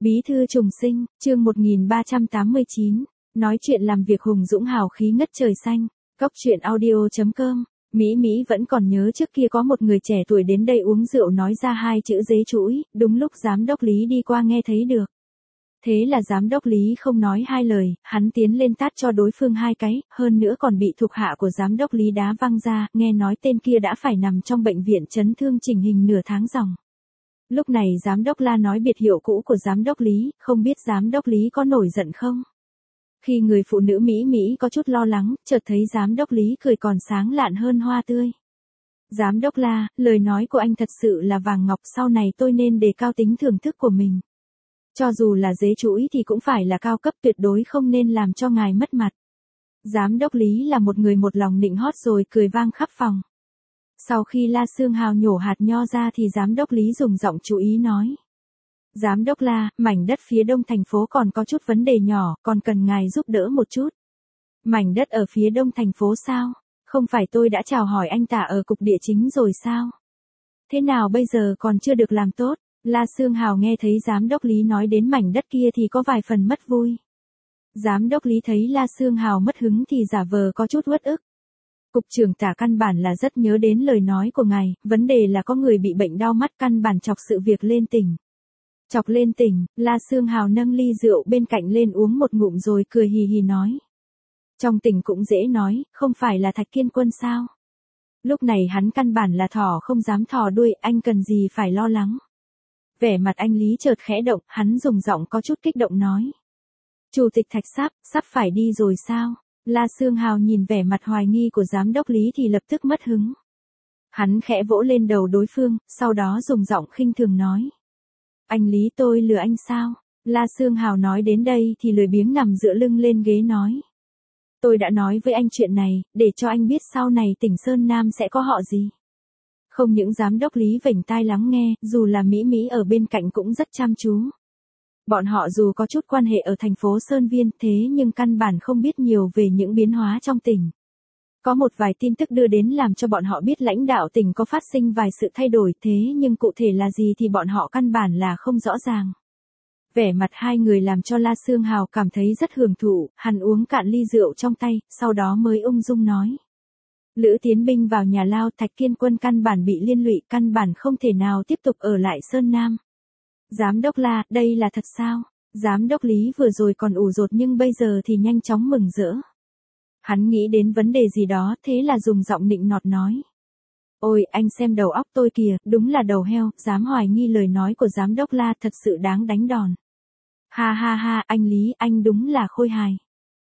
Bí thư trùng sinh, chương 1389, nói chuyện làm việc hùng dũng hào khí ngất trời xanh, cóc truyện audio.com. Mỹ Mỹ vẫn còn nhớ trước kia có một người trẻ tuổi đến đây uống rượu nói ra hai chữ dế chuỗi, đúng lúc giám đốc Lý đi qua nghe thấy được. Thế là giám đốc Lý không nói hai lời, hắn tiến lên tát cho đối phương hai cái, hơn nữa còn bị thuộc hạ của giám đốc Lý đá văng ra, nghe nói tên kia đã phải nằm trong bệnh viện chấn thương chỉnh hình nửa tháng ròng. Lúc này giám đốc La nói biệt hiệu cũ của giám đốc Lý, không biết giám đốc Lý có nổi giận không? Khi người phụ nữ Mỹ Mỹ có chút lo lắng, chợt thấy giám đốc Lý cười còn sáng lạn hơn hoa tươi. Giám đốc La, lời nói của anh thật sự là vàng ngọc, sau này tôi nên đề cao tính thưởng thức của mình. Cho dù là dế chuỗi thì cũng phải là cao cấp, tuyệt đối không nên làm cho ngài mất mặt. Giám đốc Lý là một người một lòng nịnh hót rồi cười vang khắp phòng. Sau khi La Sương Hào nhổ hạt nho ra thì giám đốc Lý dùng giọng chú ý nói. Giám đốc La, mảnh đất phía đông thành phố còn có chút vấn đề nhỏ, còn cần ngài giúp đỡ một chút. Mảnh đất ở phía đông thành phố sao? Không phải tôi đã chào hỏi anh ta ở cục địa chính rồi sao? Thế nào bây giờ còn chưa được làm tốt? La Sương Hào nghe thấy giám đốc Lý nói đến mảnh đất kia thì có vài phần mất vui. Giám đốc Lý thấy La Sương Hào mất hứng thì giả vờ có chút uất ức. Cục trưởng Tả căn bản là rất nhớ đến lời nói của ngài, vấn đề là có người bị bệnh đau mắt, căn bản chọc sự việc lên tỉnh. Chọc lên tỉnh, La Sương Hào nâng ly rượu bên cạnh lên uống một ngụm rồi cười hì hì nói. Trong tỉnh cũng dễ nói, không phải là Thạch Kiên Quân sao? Lúc này hắn căn bản là thỏ không dám thò đuôi, anh cần gì phải lo lắng. Vẻ mặt anh Lý chợt khẽ động, hắn dùng giọng có chút kích động nói. Chủ tịch Thạch sắp phải đi rồi sao? La Sương Hào nhìn vẻ mặt hoài nghi của giám đốc Lý thì lập tức mất hứng. Hắn khẽ vỗ lên đầu đối phương, sau đó dùng giọng khinh thường nói. Anh Lý, tôi lừa anh sao? La Sương Hào nói đến đây thì lười biếng nằm dựa lưng lên ghế nói. Tôi đã nói với anh chuyện này, để cho anh biết sau này tỉnh Sơn Nam sẽ có họ gì. Không những giám đốc Lý vểnh tai lắng nghe, dù là Mỹ Mỹ ở bên cạnh cũng rất chăm chú. Bọn họ dù có chút quan hệ ở thành phố Sơn Viên thế nhưng căn bản không biết nhiều về những biến hóa trong tỉnh. Có một vài tin tức đưa đến làm cho bọn họ biết lãnh đạo tỉnh có phát sinh vài sự thay đổi, thế nhưng cụ thể là gì thì bọn họ căn bản là không rõ ràng. Vẻ mặt hai người làm cho La Sương Hào cảm thấy rất hưởng thụ, hắn uống cạn ly rượu trong tay, sau đó mới ung dung nói. Lữ tiến binh vào nhà lao, Thạch Kiên Quân căn bản bị liên lụy, căn bản không thể nào tiếp tục ở lại Sơn Nam. Giám đốc La, đây là thật sao? Giám đốc Lý vừa rồi còn ủ rột nhưng bây giờ thì nhanh chóng mừng rỡ. Hắn nghĩ đến vấn đề gì đó, thế là dùng giọng nịnh nọt nói. Ôi, anh xem đầu óc tôi kìa, đúng là đầu heo, dám hoài nghi lời nói của giám đốc La, thật sự đáng đánh đòn. Ha ha ha, anh Lý, anh đúng là khôi hài.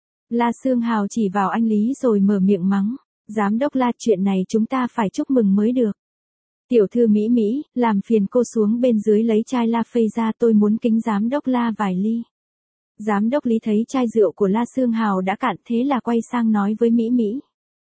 La Sương Hào chỉ vào anh Lý rồi mở miệng mắng. Giám đốc La, chuyện này chúng ta phải chúc mừng mới được. Tiểu thư Mỹ Mỹ, làm phiền cô xuống bên dưới lấy chai La Phây ra, tôi muốn kính giám đốc La vài ly. Giám đốc Lý thấy chai rượu của La Sương Hào đã cạn, thế là quay sang nói với Mỹ Mỹ.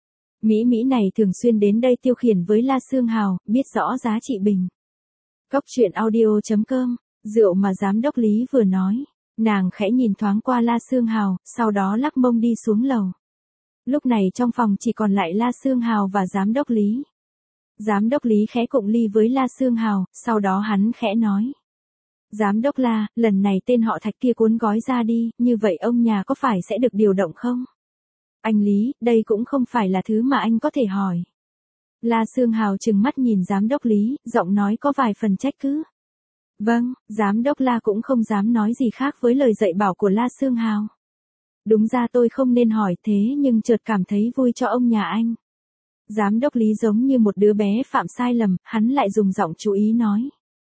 Mỹ Mỹ này thường xuyên đến đây tiêu khiển với La Sương Hào, biết rõ giá trị bình. Cóc truyện audio.com, rượu mà giám đốc Lý vừa nói, nàng khẽ nhìn thoáng qua La Sương Hào, sau đó lắc mông đi xuống lầu. Lúc này trong phòng chỉ còn lại La Sương Hào và giám đốc Lý. Giám đốc Lý khẽ cụng ly với La Sương Hào, sau đó hắn khẽ nói. Giám đốc La, lần này tên họ Thạch kia cuốn gói ra đi, như vậy ông nhà có phải sẽ được điều động không? Anh Lý, đây cũng không phải là thứ mà anh có thể hỏi. La Sương Hào trừng mắt nhìn giám đốc Lý, giọng nói có vài phần trách cứ. Vâng, giám đốc La cũng không dám nói gì khác với lời dạy bảo của La Sương Hào. Đúng ra tôi không nên hỏi thế nhưng chợt cảm thấy vui cho ông nhà anh. Giám đốc Lý giống như một đứa bé phạm sai lầm, hắn lại dùng giọng chú ý nói.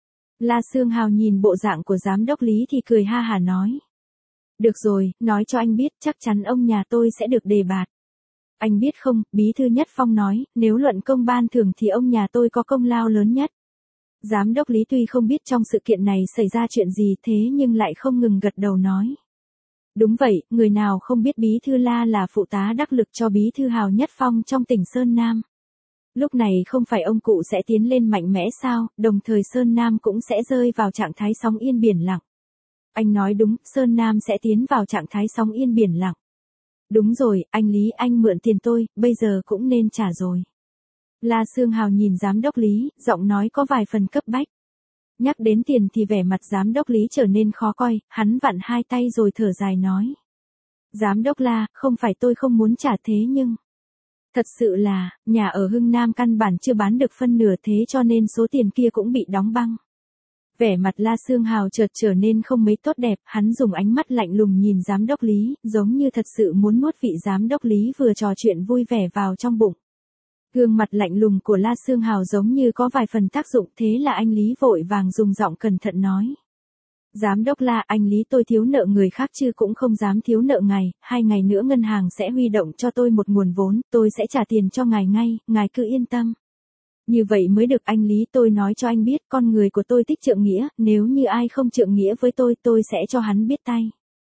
La Sương Hào nhìn bộ dạng của giám đốc Lý thì cười ha hả nói. Được rồi, nói cho anh biết, chắc chắn ông nhà tôi sẽ được đề bạt. Anh biết không, Bí thư Nhất Phong nói, nếu luận công ban thưởng thì ông nhà tôi có công lao lớn nhất. Giám đốc Lý tuy không biết trong sự kiện này xảy ra chuyện gì thế nhưng lại không ngừng gật đầu nói. Đúng vậy, người nào không biết Bí thư La là phụ tá đắc lực cho Bí thư Hào Nhất Phong trong tỉnh Sơn Nam. Lúc này không phải ông cụ sẽ tiến lên mạnh mẽ sao, đồng thời Sơn Nam cũng sẽ rơi vào trạng thái sóng yên biển lặng. Anh nói đúng, Sơn Nam sẽ tiến vào trạng thái sóng yên biển lặng. Đúng rồi, anh Lý, anh mượn tiền tôi, bây giờ cũng nên trả rồi. La Sương Hào nhìn giám đốc Lý, giọng nói có vài phần cấp bách. Nhắc đến tiền thì vẻ mặt giám đốc Lý trở nên khó coi, hắn vặn hai tay rồi thở dài nói. Giám đốc La, không phải tôi không muốn trả thế nhưng... Thật sự là, nhà ở Hưng Nam căn bản chưa bán được phân nửa thế cho nên số tiền kia cũng bị đóng băng. Vẻ mặt La Sương Hào chợt trở nên không mấy tốt đẹp, hắn dùng ánh mắt lạnh lùng nhìn giám đốc Lý, giống như thật sự muốn nuốt vị giám đốc Lý vừa trò chuyện vui vẻ vào trong bụng. Gương mặt lạnh lùng của La Sương Hào giống như có vài phần tác dụng, thế là anh Lý vội vàng dùng giọng cẩn thận nói. Giám đốc La, anh Lý tôi thiếu nợ người khác chứ cũng không dám thiếu nợ ngài, 2 ngày nữa ngân hàng sẽ huy động cho tôi một nguồn vốn, tôi sẽ trả tiền cho ngài ngay, ngài cứ yên tâm. Như vậy mới được anh Lý, tôi nói cho anh biết, con người của tôi thích trượng nghĩa, nếu như ai không trượng nghĩa với tôi sẽ cho hắn biết tay.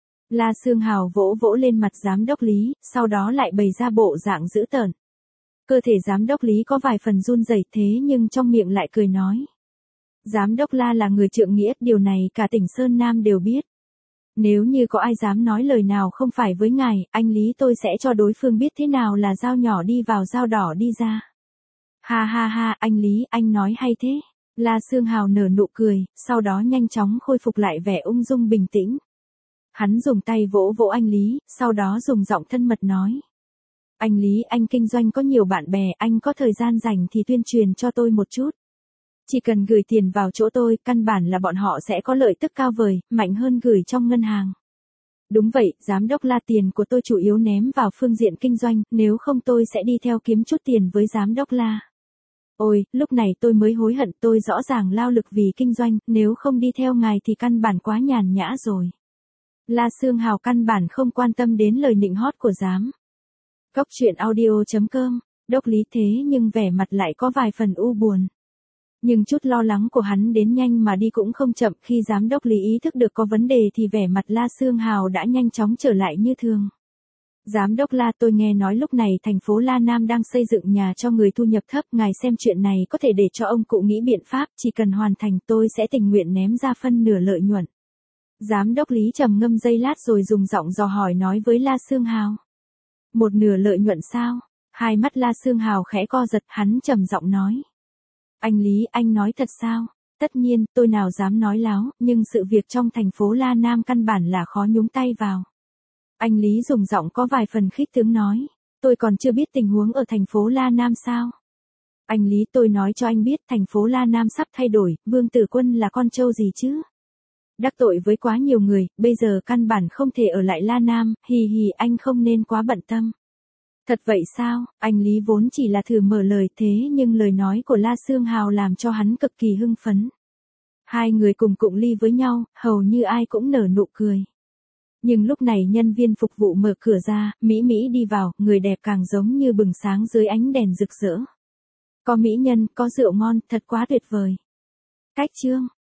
La Sương Hào vỗ vỗ lên mặt giám đốc Lý, sau đó lại bày ra bộ dạng dữ tợn. Cơ thể giám đốc Lý có vài phần run rẩy thế nhưng trong miệng lại cười nói. Giám đốc La là người trượng nghĩa, điều này cả tỉnh Sơn Nam đều biết. Nếu như có ai dám nói lời nào không phải với ngài, anh Lý tôi sẽ cho đối phương biết thế nào là dao nhỏ đi vào dao đỏ đi ra. Ha ha ha, anh Lý, anh nói hay thế. La Sương Hào nở nụ cười, sau đó nhanh chóng khôi phục lại vẻ ung dung bình tĩnh. Hắn dùng tay vỗ vỗ anh Lý, sau đó dùng giọng thân mật nói. Anh Lý, anh kinh doanh có nhiều bạn bè, anh có thời gian rảnh thì tuyên truyền cho tôi một chút. Chỉ cần gửi tiền vào chỗ tôi, căn bản là bọn họ sẽ có lợi tức cao vời, mạnh hơn gửi trong ngân hàng. Đúng vậy, giám đốc La, tiền của tôi chủ yếu ném vào phương diện kinh doanh, nếu không tôi sẽ đi theo kiếm chút tiền với giám đốc La. Ôi, lúc này tôi mới hối hận, tôi rõ ràng lao lực vì kinh doanh, nếu không đi theo ngài thì căn bản quá nhàn nhã rồi. La Sương Hào căn bản không quan tâm đến lời nịnh hót của giám. Cốc truyện audio.com, đốc Lý thế nhưng vẻ mặt lại có vài phần u buồn. Nhưng chút lo lắng của hắn đến nhanh mà đi cũng không chậm, khi giám đốc Lý ý thức được có vấn đề thì vẻ mặt La Sương Hào đã nhanh chóng trở lại như thường. Giám đốc La, tôi nghe nói lúc này thành phố La Nam đang xây dựng nhà cho người thu nhập thấp, ngài xem chuyện này có thể để cho ông cụ nghĩ biện pháp, chỉ cần hoàn thành tôi sẽ tình nguyện ném ra phân nửa lợi nhuận. Giám đốc Lý trầm ngâm giây lát rồi dùng giọng dò hỏi nói với La Sương Hào. Một nửa lợi nhuận sao? Hai mắt La Sương Hào khẽ co giật, hắn trầm giọng nói. Anh Lý, anh nói thật sao? Tất nhiên, tôi nào dám nói láo, nhưng sự việc trong thành phố La Nam căn bản là khó nhúng tay vào. Anh Lý dùng giọng có vài phần khích tướng nói. Tôi còn chưa biết tình huống ở thành phố La Nam sao? Anh Lý, tôi nói cho anh biết thành phố La Nam sắp thay đổi, Vương Tử Quân là con trâu gì chứ? Đắc tội với quá nhiều người, bây giờ căn bản không thể ở lại La Nam, hì hì, anh không nên quá bận tâm. Thật vậy sao? Anh Lý vốn chỉ là thử mở lời thế nhưng lời nói của La Sương Hào làm cho hắn cực kỳ hưng phấn. Hai người cùng cụng ly với nhau, hầu như ai cũng nở nụ cười. Nhưng lúc này nhân viên phục vụ mở cửa ra, Mỹ Mỹ đi vào, người đẹp càng giống như bừng sáng dưới ánh đèn rực rỡ. Có mỹ nhân, có rượu ngon, thật quá tuyệt vời. Cách chương